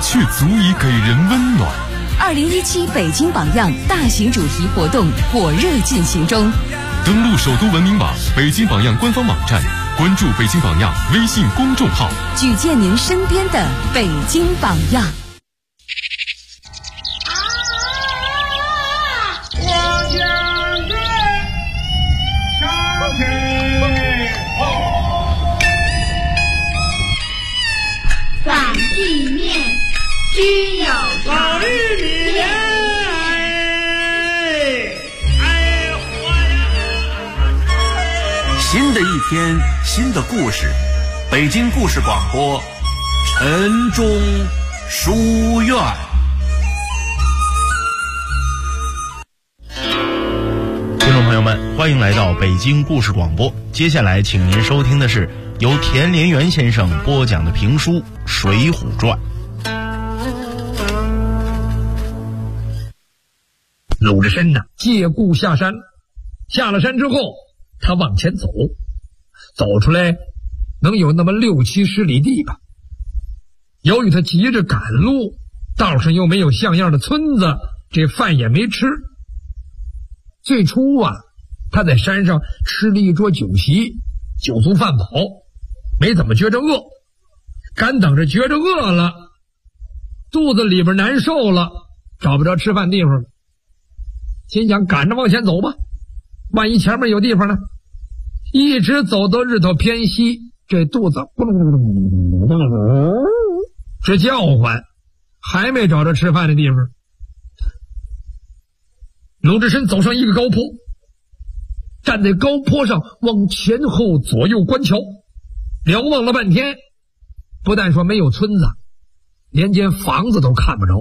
却足以给人温暖。 2017北京榜样大型主题活动火热进行中， 登录首都文明网、北京榜样官方网站，关注北京榜样微信公众号， 举荐您身边的北京榜样。 反地面居有老玉米新的一天，新的故事，北京故事广播，晨钟书院。 听众朋友们，欢迎来到北京故事广播。接下来请您收听的是由田连元先生播讲的评书《水浒传》。 鲁智深借故下山，下了山之后他往前走，走出来能有那么6-7十里地吧。由于他急着赶路，道上又没有像样的村子，这饭也没吃。最初他在山上吃了一桌酒席，酒足饭饱，没怎么觉着饿，赶等着觉着饿了，肚子里边难受了，找不着吃饭地方了，心想赶着往前走吧，万一前面有地方呢。一直走到日头偏西，这肚子咕噜咕噜咕噜直叫唤，还没找着吃饭的地方。鲁智深走上一个高坡，站在高坡上往前后左右观瞧，瞭望了半天，不但说没有村子，连间房子都看不着。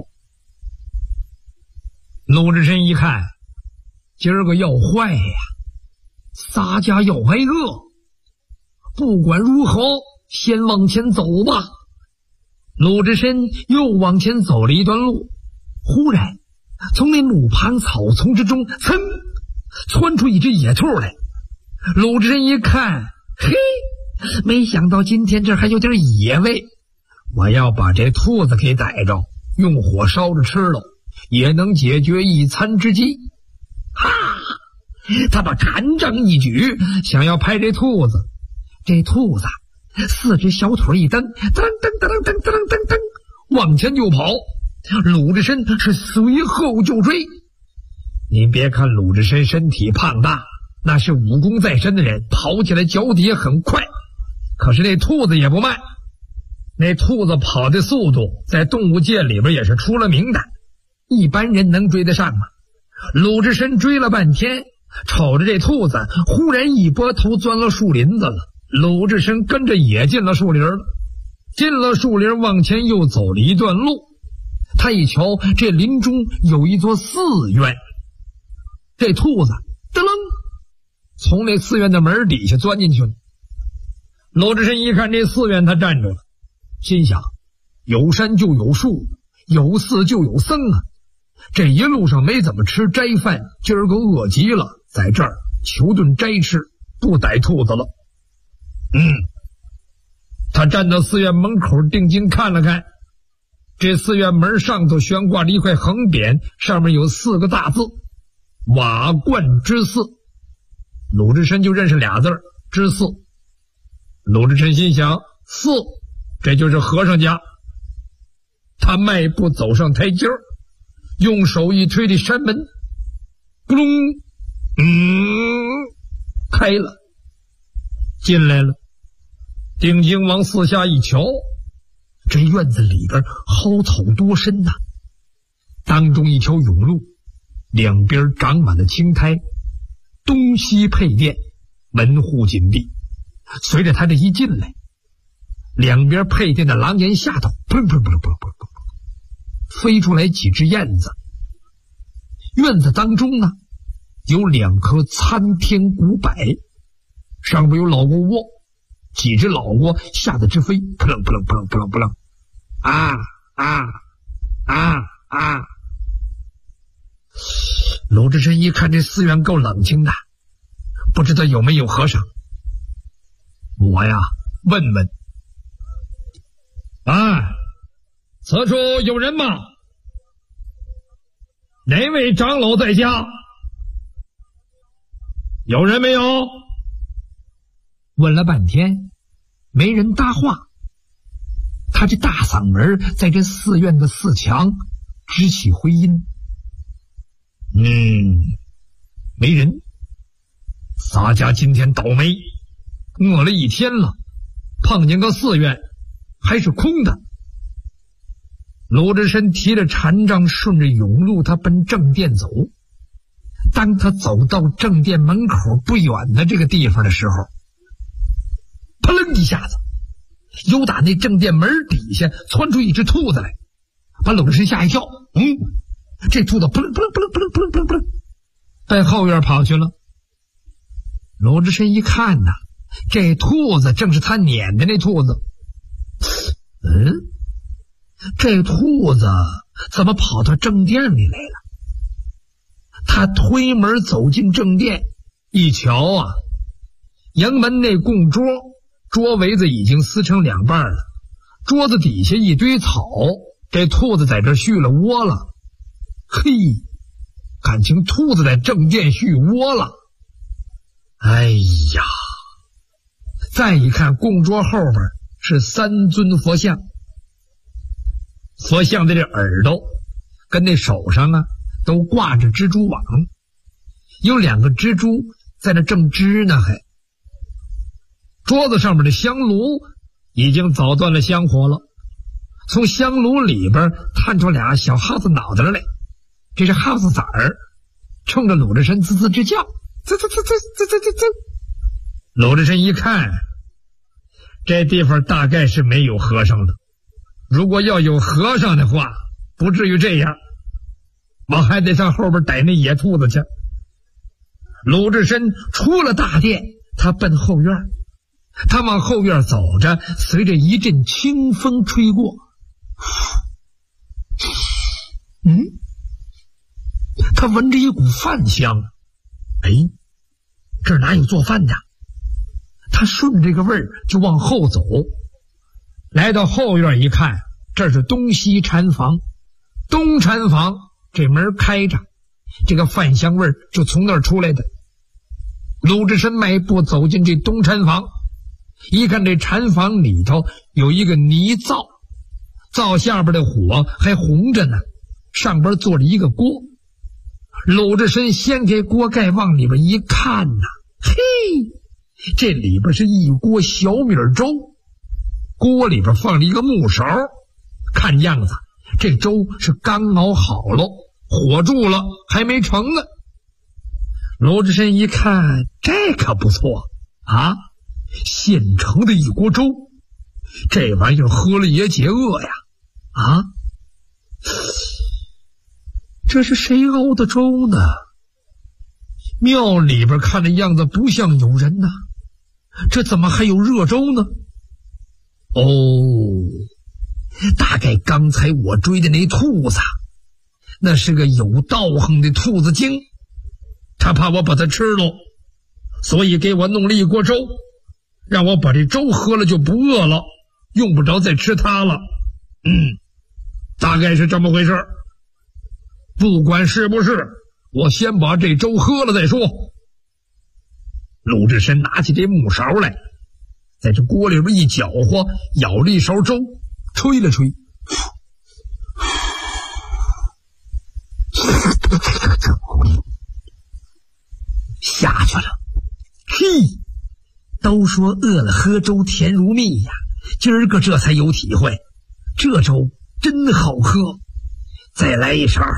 鲁智深一看，今儿个要坏呀，仨家要挨饿。不管如何，先往前走吧。鲁智深又往前走了一段路，忽然从那路旁草丛之中噌窜出一只野兔来。鲁智深一看，嘿，没想到今天这还有点野味，我要把这兔子给逮着，用火烧着吃了，也能解决一餐之饥。哈！他把禅杖一举，想要拍这兔子。这兔子四只小腿一蹬，噔噔噔噔噔噔噔噔，往前就跑。鲁智深是随后就追。您别看鲁智深身体胖大，那是武功在身的人，跑起来脚底也很快。可是那兔子也不慢，那兔子跑的速度在动物界里边也是出了名的，一般人能追得上吗？鲁智深追了半天，瞅着这兔子忽然一拨头钻了树林子了。鲁智深跟着也进了树林了，进了树林往前又走了一段路，他一瞧这林中有一座寺院，这兔子噔楞从那寺院的门底下钻进去了。鲁智深一看这寺院，他站住了，心想有山就有树，有寺就有僧啊，这一路上没怎么吃斋饭，今儿个饿极了，在这儿求顿斋吃，不逮兔子了。他站到寺院门口定睛看了看，这寺院门上头悬挂着一块横匾，上面有4个大字，瓦罐之寺。鲁智深就认识俩字，之寺。鲁智深心想，寺这就是和尚家。他迈步走上台阶，用手一推这山门，咕隆，开了，进来了。定睛往四下一瞧，这院子里边蒿草多深呐，当中一条甬路，两边长满了青苔，东西配殿，门户紧闭。随着他这一进来，两边配殿的廊檐下头砰砰砰砰砰砰飞出来几只燕子。院子当中呢有2棵参天古柏，上边有老窝窝，几只老窝吓得直飞，扑棱扑棱扑棱扑棱扑棱，鲁智深一看这寺院够冷清的，不知道有没有和尚。我呀问问， 此处有人吗？哪位长老在家？有人没有？问了半天，没人搭话。他这大嗓门在这寺院的四墙直起回音。没人。洒家今天倒霉，饿了一天了，碰见个寺院还是空的。鲁智深提着禅杖，顺着甬路，他奔正殿走。当他走到正殿门口不远的这个地方的时候，扑棱一下子，由打那正殿门底下窜出一只兔子来，把鲁智深吓一跳。这兔子扑棱扑棱扑棱扑棱扑棱扑棱扑棱奔后院跑去了。鲁智深一看呐，这兔子正是他撵的那兔子。这兔子怎么跑到正殿里来了？他推门走进正殿，一瞧啊，迎门那供桌，桌围子已经撕成两半了，桌子底下一堆草，这兔子在这续了窝了。嘿，感情兔子在正殿续窝了。哎呀，再一看供桌后边是三尊佛像，佛像的这耳朵跟那手上啊都挂着蜘蛛网，有两个蜘蛛在那正织呢。还桌子上面的香炉已经早断了香火了，从香炉里边探出俩小耗子脑袋来，这是耗子崽儿，冲着鲁智深滋滋直叫，滋滋滋滋滋滋滋滋。鲁智深一看，这地方大概是没有和尚的，如果要有和尚的话，不至于这样，我还得上后边逮那野兔子去。鲁智深出了大殿，他奔后院，他往后院走着，随着一阵清风吹过，他闻着一股饭香。这儿哪有做饭的？他顺这个味儿就往后走，来到后院一看，这是东西禅房。东禅房这门开着，这个饭香味儿就从那儿出来的。鲁智深迈步走进这东禅房，一看这禅房里头有一个泥灶，灶下边的火还红着呢，上边坐着一个锅。鲁智深掀开锅盖往里边一看呐，嘿，这里边是一锅小米粥，锅里边放了一个木勺，看样子这粥是刚熬好了，火住了还没成呢。鲁智深一看，这可不错啊，现成的一锅粥，这玩意儿喝了也解饿呀。这是谁熬的粥呢？庙里边看的样子不像有人呢，这怎么还有热粥呢？大概刚才我追的那兔子，那是个有道行的兔子精，他怕我把它吃了，所以给我弄了一锅粥，让我把这粥喝了就不饿了，用不着再吃它了。大概是这么回事。不管是不是，我先把这粥喝了再说。鲁智深拿起这木勺来，在这锅里边一搅和，舀了一勺粥，吹了吹，下去了。都说饿了喝粥甜如蜜呀，今儿个这才有体会，这粥真好喝。再来一勺。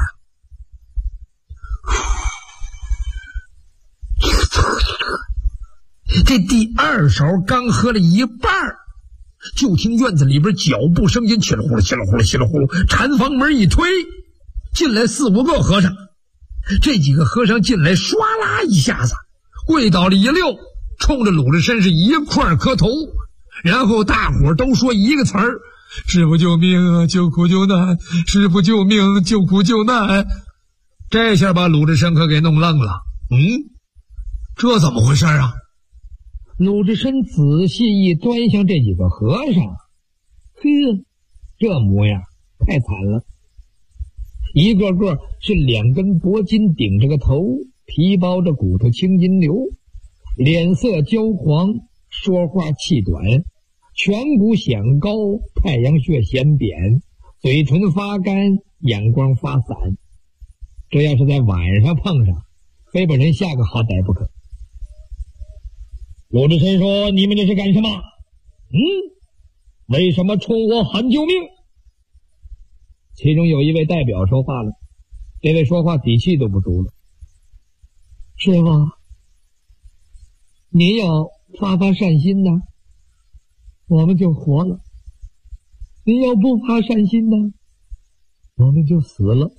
这第二勺刚喝了一半，就听院子里边脚步声音，稀里呼噜稀里呼噜稀里呼噜，禅房门一推，进来4、5个和尚。这几个和尚进来，唰啦一下子跪倒了一溜，冲着鲁智深是一块磕头，然后大伙都说一个词儿：师父救命，救苦救难，师父救命，救苦救难。这下把鲁智深可给弄愣了。这怎么回事啊？鲁智深仔细一端详这几个和尚，这模样太惨了，一个个是两根脖筋顶着个头，皮包着骨头青筋流，脸色焦黄，说话气短，颧骨显高，太阳穴显扁，嘴唇发干，眼光发散。这要是在晚上碰上，非把人吓个好歹不可。鲁智深说：“你们这是干什么？为什么冲我喊救命？”其中有一位代表说话了，这位说话底气都不足了。师傅，您要发发善心呢，我们就活了；您要不发善心呢，我们就死了。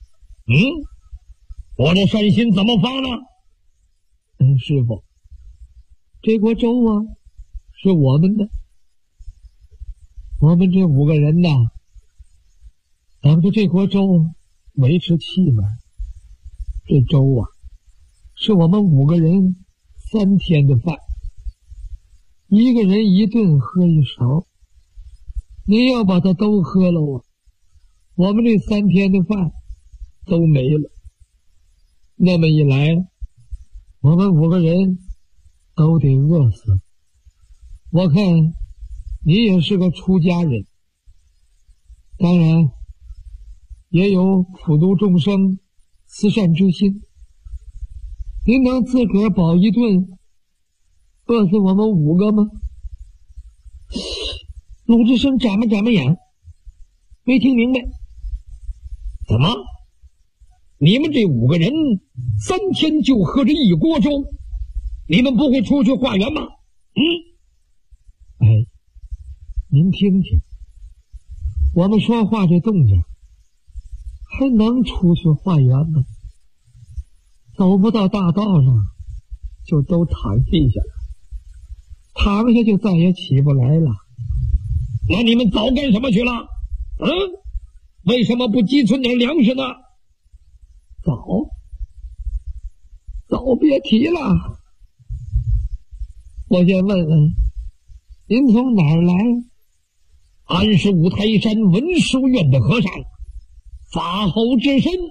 我这善心怎么发呢？师傅，这锅粥啊，是我们的。我们这5个人呐，等着这锅粥维持气脉。这粥啊，是我们5个人3天的饭，一个人一顿喝一勺。您要把它都喝了啊，我们这3天的饭都没了。那么一来，我们5个人都得饿死。我看你也是个出家人，当然也有普度众生慈善之心，您能自个儿饱一顿饿死我们5个吗？鲁智深眨巴眼，没听明白。怎么？你们这5个人3天就喝着一锅粥，你们不会出去化缘吗？您听听，我们说话这动静，还能出去化缘吗？走不到大道上，就都躺地下了，躺下就再也起不来了。那你们早干什么去了？为什么不积存点粮食呢？早别提了。我先问问，您从哪儿来？俺是五台山文殊院的和尚，法后之身。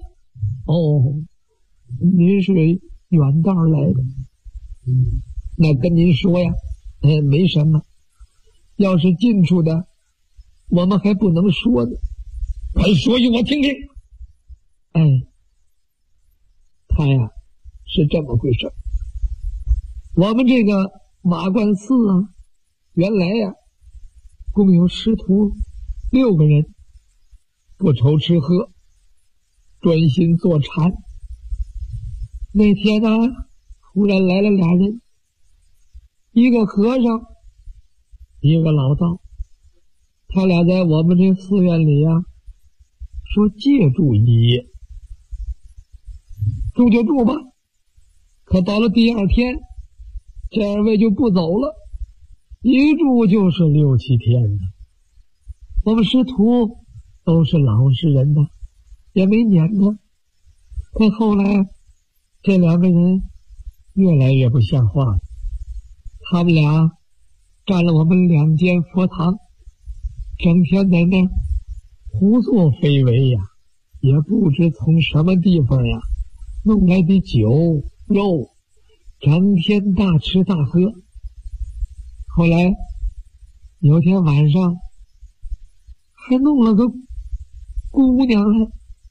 您是远道来的。那跟您说呀，没什么。要是近处的，我们还不能说呢。快说与我听听。他呀，是这么回事。我们这个马关寺啊，原来呀，共有师徒6个人，不愁吃喝，专心坐禅。那天呢，忽然来了俩人，一个和尚，一个老道。他俩在我们这寺院里呀，说借住一夜。住就住吧，可到了第2天，这2位就不走了，一住就是6、7天呢。我们师徒都是老实人的，也没撵他。可后来这2个人越来越不像话了，他们俩占了我们2间佛堂，整天在那胡作非为呀，也不知从什么地方呀弄来的酒肉，整天大吃大喝。后来有天晚上还弄了个姑娘来，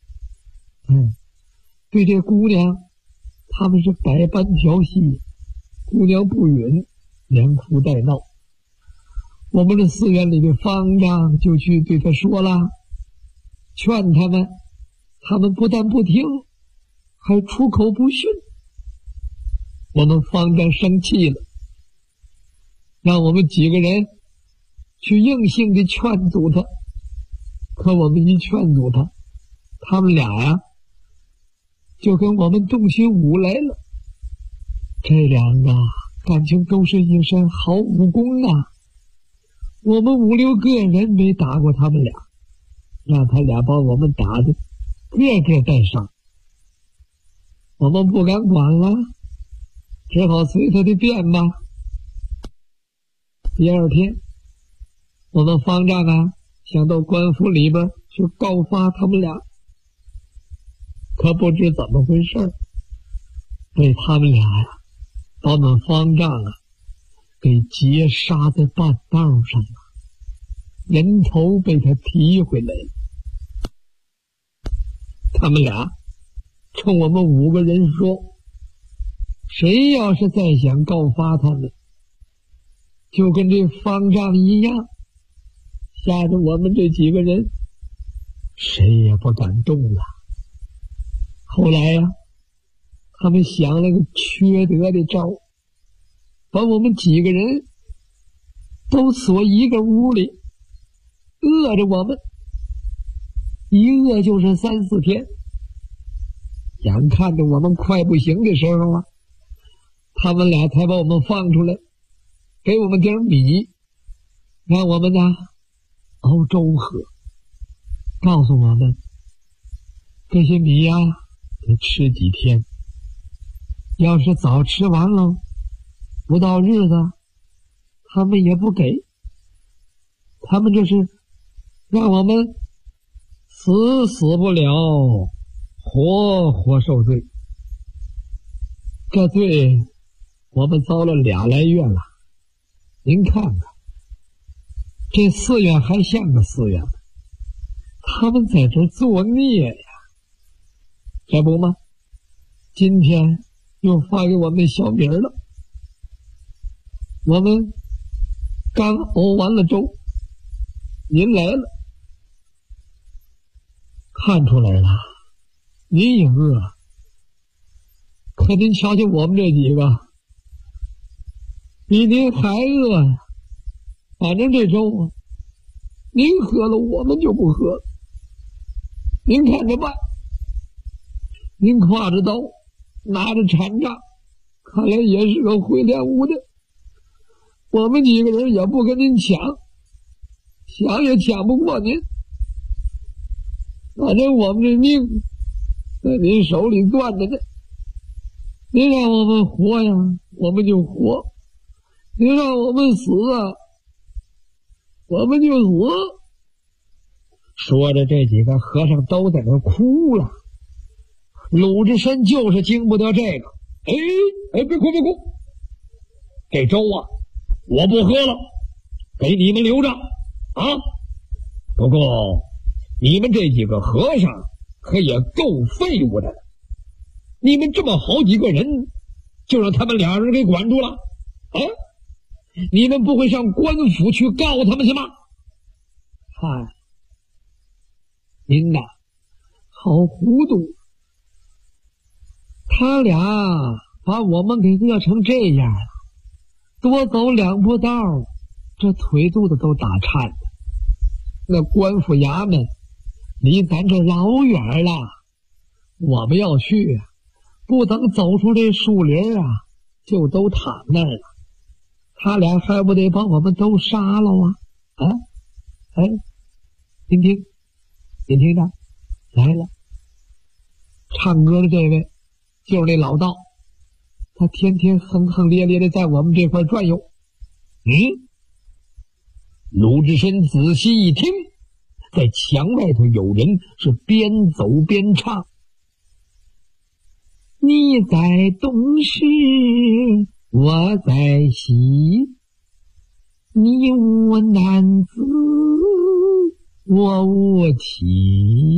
对这姑娘他们是百般调戏，姑娘不允，连哭带闹。我们这寺院里的方丈就去对他说了，劝他们，他们不但不听，还出口不逊。我们方丈生气了，让我们几个人去硬性的劝阻他。可我们一劝阻他，他们俩呀就跟我们动起武来了。这2个感情都是一身好武功啊，我们5、6个人没打过他们俩，让他俩把我们打的个个带伤。我们不敢管了，只好随他的便吧。第2天，我们方丈啊想到官府里边去告发他们俩，可不知怎么回事，被他们俩呀把我们方丈啊给劫杀在半道上了，人头被他提回来了。他们俩冲我们5个人说，谁要是再想告发他们，就跟这方丈一样，吓得我们这几个人谁也不敢动了。后来呀，他们想了个缺德的招，把我们几个人都锁一个屋里，饿着我们，一饿就是3、4天。眼看着我们快不行的时候啊，他们俩才把我们放出来，给我们点米，让我们呢熬粥喝，告诉我们这些米呀得吃几天，要是早吃完了，不到日子他们也不给，他们就是让我们死不了，活受罪。这罪我们遭了2来月了，您看看，这寺院还像个寺院吗？他们在这作孽呀，这不吗？今天又发给我们小名了，我们刚熬完了粥，您来了，看出来了，您也饿，可您瞧瞧我们这几个，比您还饿呀。反正这粥啊，您喝了我们就不喝了，您看着办。您挎着刀，拿着禅杖，看来也是个会练武的。我们几个人也不跟您抢，抢也抢不过您。反正我们这命在您手里攥着呢，您让我们活呀，我们就活；您让我们死啊，我们就死。说着，这几个和尚都在那哭了。鲁智深就是经不得这个，别哭，这粥啊，我不喝了，给你们留着啊。不过你们这几个和尚可也够废物的，你们这么好几个人，就让他们2人给管住了啊？你们不会上官府去告他们去吗？嗨，您呐，好糊涂。他俩把我们给饿成这样了，多走2步道，这腿肚子都打颤了。那官府衙门离咱这老远了，我们要去啊，不等走出这树林啊，就都躺那儿了。他俩还不得把我们都杀了啊？您听着，来了，唱歌的这位就是那老道，他天天哼哼咧咧的在我们这块转悠。鲁智深仔细一听，在墙外头有人是边走边唱：你在东市，我在西，你无男子，我无妻。